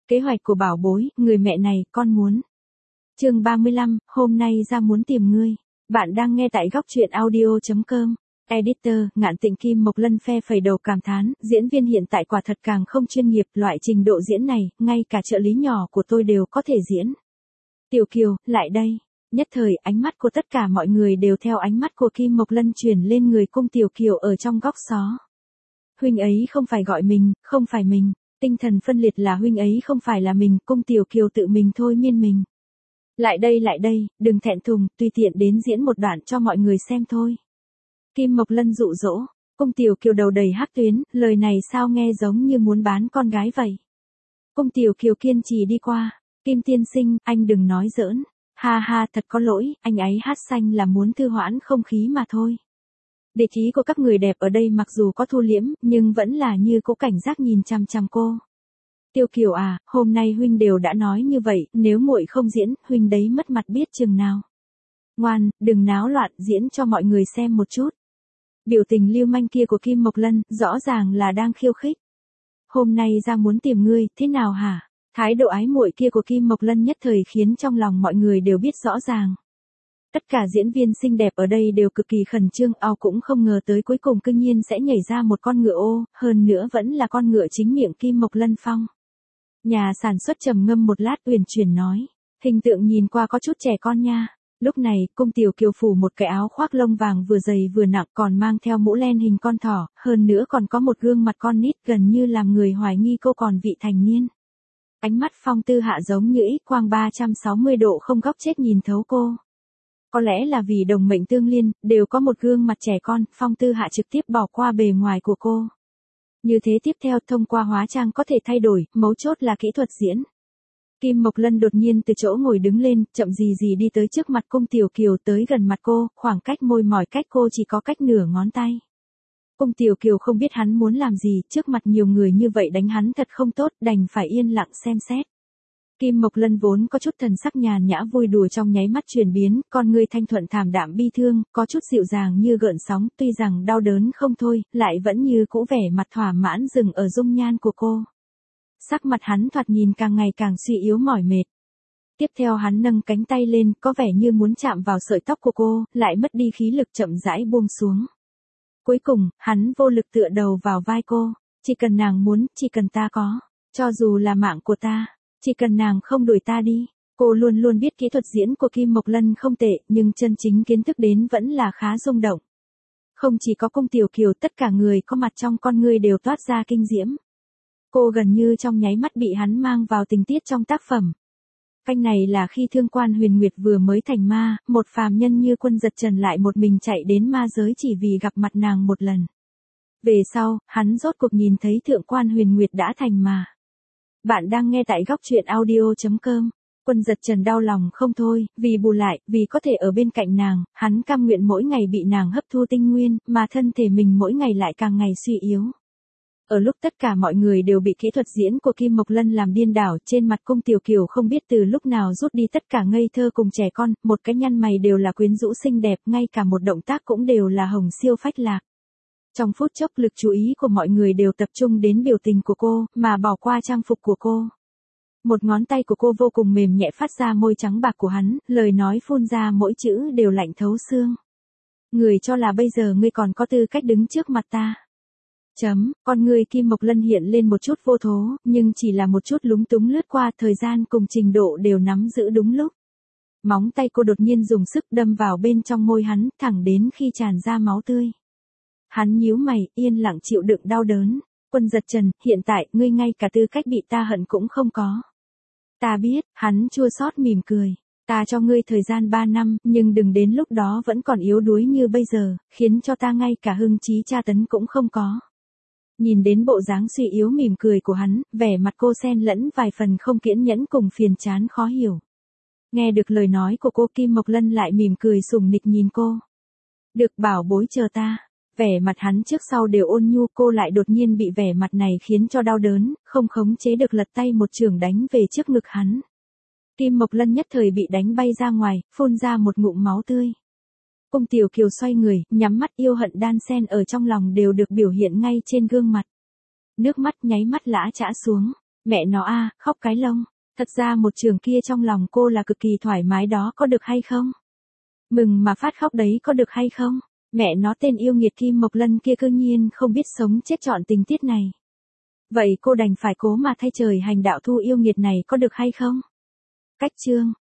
Kế hoạch của bảo bối, người mẹ này, con muốn. Chương 35, hôm nay ra muốn tìm ngươi. Bạn đang nghe tại góc truyện audio.com. Editor, Ngạn Tịnh. Kim Mộc Lân phe phẩy đầu cảm thán, diễn viên hiện tại quả thật càng không chuyên nghiệp, loại trình độ diễn này, ngay cả trợ lý nhỏ của tôi đều có thể diễn. Tiểu Kiều, lại đây. Nhất thời, ánh mắt của tất cả mọi người đều theo ánh mắt của Kim Mộc Lân chuyển lên người cung Tiểu Kiều ở trong góc xó. Huynh ấy không phải gọi mình, không phải mình. Tinh thần phân liệt là huynh ấy không phải là mình, cung Tiểu Kiều tự mình thôi miên mình. Lại đây, đừng thẹn thùng, tùy tiện đến diễn một đoạn cho mọi người xem thôi. Kim Mộc Lân dụ dỗ, cung Tiểu Kiều đầu đầy hắc tuyến, lời này sao nghe giống như muốn bán con gái vậy. Cung Tiểu Kiều kiên trì đi qua, Kim tiên sinh, anh đừng nói giỡn, ha, thật có lỗi, anh ấy hát xanh là muốn thư hoãn không khí mà thôi. Địch ý của các người đẹp ở đây mặc dù có thu liễm, nhưng vẫn là như cố cảnh giác nhìn chằm chằm cô. Tiểu Kiều à, hôm nay huynh đều đã nói như vậy, nếu muội không diễn, huynh đấy mất mặt biết chừng nào. Ngoan, đừng náo loạn, diễn cho mọi người xem một chút. Biểu tình lưu manh kia của Kim Mộc Lân, rõ ràng là đang khiêu khích. Hôm nay ra muốn tìm ngươi, thế nào hả? Thái độ ái muội kia của Kim Mộc Lân nhất thời khiến trong lòng mọi người đều biết rõ ràng. Tất cả diễn viên xinh đẹp ở đây đều cực kỳ khẩn trương, cũng không ngờ tới cuối cùng cương nhiên sẽ nhảy ra một con ngựa ô, hơn nữa vẫn là con ngựa chính miệng Kim Mộc Lân phong. Nhà sản xuất trầm ngâm một lát uyển chuyển nói, hình tượng nhìn qua có chút trẻ con nha. Lúc này, cung Tiểu Kiều phủ một cái áo khoác lông vàng vừa dày vừa nặng, còn mang theo mũ len hình con thỏ, hơn nữa còn có một gương mặt con nít gần như làm người hoài nghi cô còn vị thành niên. Ánh mắt Phong Tư Hạ giống như X quang 360 độ không góc chết nhìn thấu cô. Có lẽ là vì đồng mệnh tương liên, đều có một gương mặt trẻ con, Phong Tư Hạ trực tiếp bỏ qua bề ngoài của cô. Như thế tiếp theo thông qua hóa trang có thể thay đổi, mấu chốt là kỹ thuật diễn. Kim Mộc Lân đột nhiên từ chỗ ngồi đứng lên, chậm gì đi tới trước mặt cung Tiểu Kiều, tới gần mặt cô, khoảng cách môi mỏi cách cô chỉ có cách nửa ngón tay. Cung Tiểu Kiều không biết hắn muốn làm gì, trước mặt nhiều người như vậy đánh hắn thật không tốt, đành phải yên lặng xem xét. Kim Mộc Lân vốn có chút thần sắc nhàn nhã vui đùa trong nháy mắt chuyển biến, con người thanh thuận thảm đạm bi thương, có chút dịu dàng như gợn sóng, tuy rằng đau đớn không thôi, lại vẫn như cũ vẻ mặt thỏa mãn dừng ở dung nhan của cô. Sắc mặt hắn thoạt nhìn càng ngày càng suy yếu mỏi mệt. Tiếp theo hắn nâng cánh tay lên, có vẻ như muốn chạm vào sợi tóc của cô, lại mất đi khí lực chậm rãi buông xuống. Cuối cùng, hắn vô lực tựa đầu vào vai cô, chỉ cần nàng muốn, chỉ cần ta có, cho dù là mạng của ta, chỉ cần nàng không đuổi ta đi. Cô luôn luôn biết kỹ thuật diễn của Kim Mộc Lân không tệ, nhưng chân chính kiến thức đến vẫn là khá rung động. Không chỉ có cung Tiểu Kiều, tất cả người có mặt trong con ngươi đều toát ra kinh diễm. Cô gần như trong nháy mắt bị hắn mang vào tình tiết trong tác phẩm. Canh này là khi Thương Quan Huyền Nguyệt vừa mới thành ma, một phàm nhân như Quân Giật Trần lại một mình chạy đến ma giới chỉ vì gặp mặt nàng một lần. Về sau, hắn rốt cuộc nhìn thấy Thượng Quan Huyền Nguyệt đã thành ma. Bạn đang nghe tại góc truyện audio.com. Quân Giật Trần đau lòng không thôi, vì bù lại, vì có thể ở bên cạnh nàng, hắn cam nguyện mỗi ngày bị nàng hấp thu tinh nguyên, mà thân thể mình mỗi ngày lại càng ngày suy yếu. Ở lúc tất cả mọi người đều bị kỹ thuật diễn của Kim Mộc Lân làm điên đảo, trên mặt cung Tiểu Kiều không biết từ lúc nào rút đi tất cả ngây thơ cùng trẻ con, một cái nhăn mày đều là quyến rũ xinh đẹp, ngay cả một động tác cũng đều là hồng siêu phách lạc. Trong phút chốc lực chú ý của mọi người đều tập trung đến biểu tình của cô, mà bỏ qua trang phục của cô. Một ngón tay của cô vô cùng mềm nhẹ phát ra môi trắng bạc của hắn, lời nói phun ra mỗi chữ đều lạnh thấu xương. Người cho là bây giờ ngươi còn có tư cách đứng trước mặt ta. Con người Kim Mộc Lân hiện lên một chút vô thố, nhưng chỉ là một chút lúng túng lướt qua, thời gian cùng trình độ đều nắm giữ đúng lúc. Móng tay cô đột nhiên dùng sức đâm vào bên trong môi hắn, thẳng đến khi tràn ra máu tươi. Hắn nhíu mày, yên lặng chịu đựng đau đớn. Quân Giật Trần, hiện tại, ngươi ngay cả tư cách bị ta hận cũng không có. Ta biết, hắn chua xót mỉm cười. Ta cho ngươi thời gian 3 năm, nhưng đừng đến lúc đó vẫn còn yếu đuối như bây giờ, khiến cho ta ngay cả hưng trí tra tấn cũng không có. Nhìn đến bộ dáng suy yếu mỉm cười của hắn, vẻ mặt cô xen lẫn vài phần không kiên nhẫn cùng phiền chán khó hiểu. Nghe được lời nói của cô, Kim Mộc Lân lại mỉm cười sủng nịch nhìn cô. Được, bảo bối, chờ ta. Vẻ mặt hắn trước sau đều ôn nhu, cô lại đột nhiên bị vẻ mặt này khiến cho đau đớn, không khống chế được lật tay một chưởng đánh về trước ngực hắn. Kim Mộc Lân nhất thời bị đánh bay ra ngoài, phun ra một ngụm máu tươi. Cung Tiểu Kiều xoay người, nhắm mắt, yêu hận đan xen ở trong lòng đều được biểu hiện ngay trên gương mặt. Nước mắt nháy mắt lã chã xuống. Mẹ nó a, khóc cái lông. Thật ra một trường kia trong lòng cô là cực kỳ thoải mái đó có được hay không? Mừng mà phát khóc đấy có được hay không? Mẹ nó tên yêu nghiệt Kim Mộc Lân kia cư nhiên không biết sống chết chọn tình tiết này. Vậy cô đành phải cố mà thay trời hành đạo thu yêu nghiệt này có được hay không? Cách chương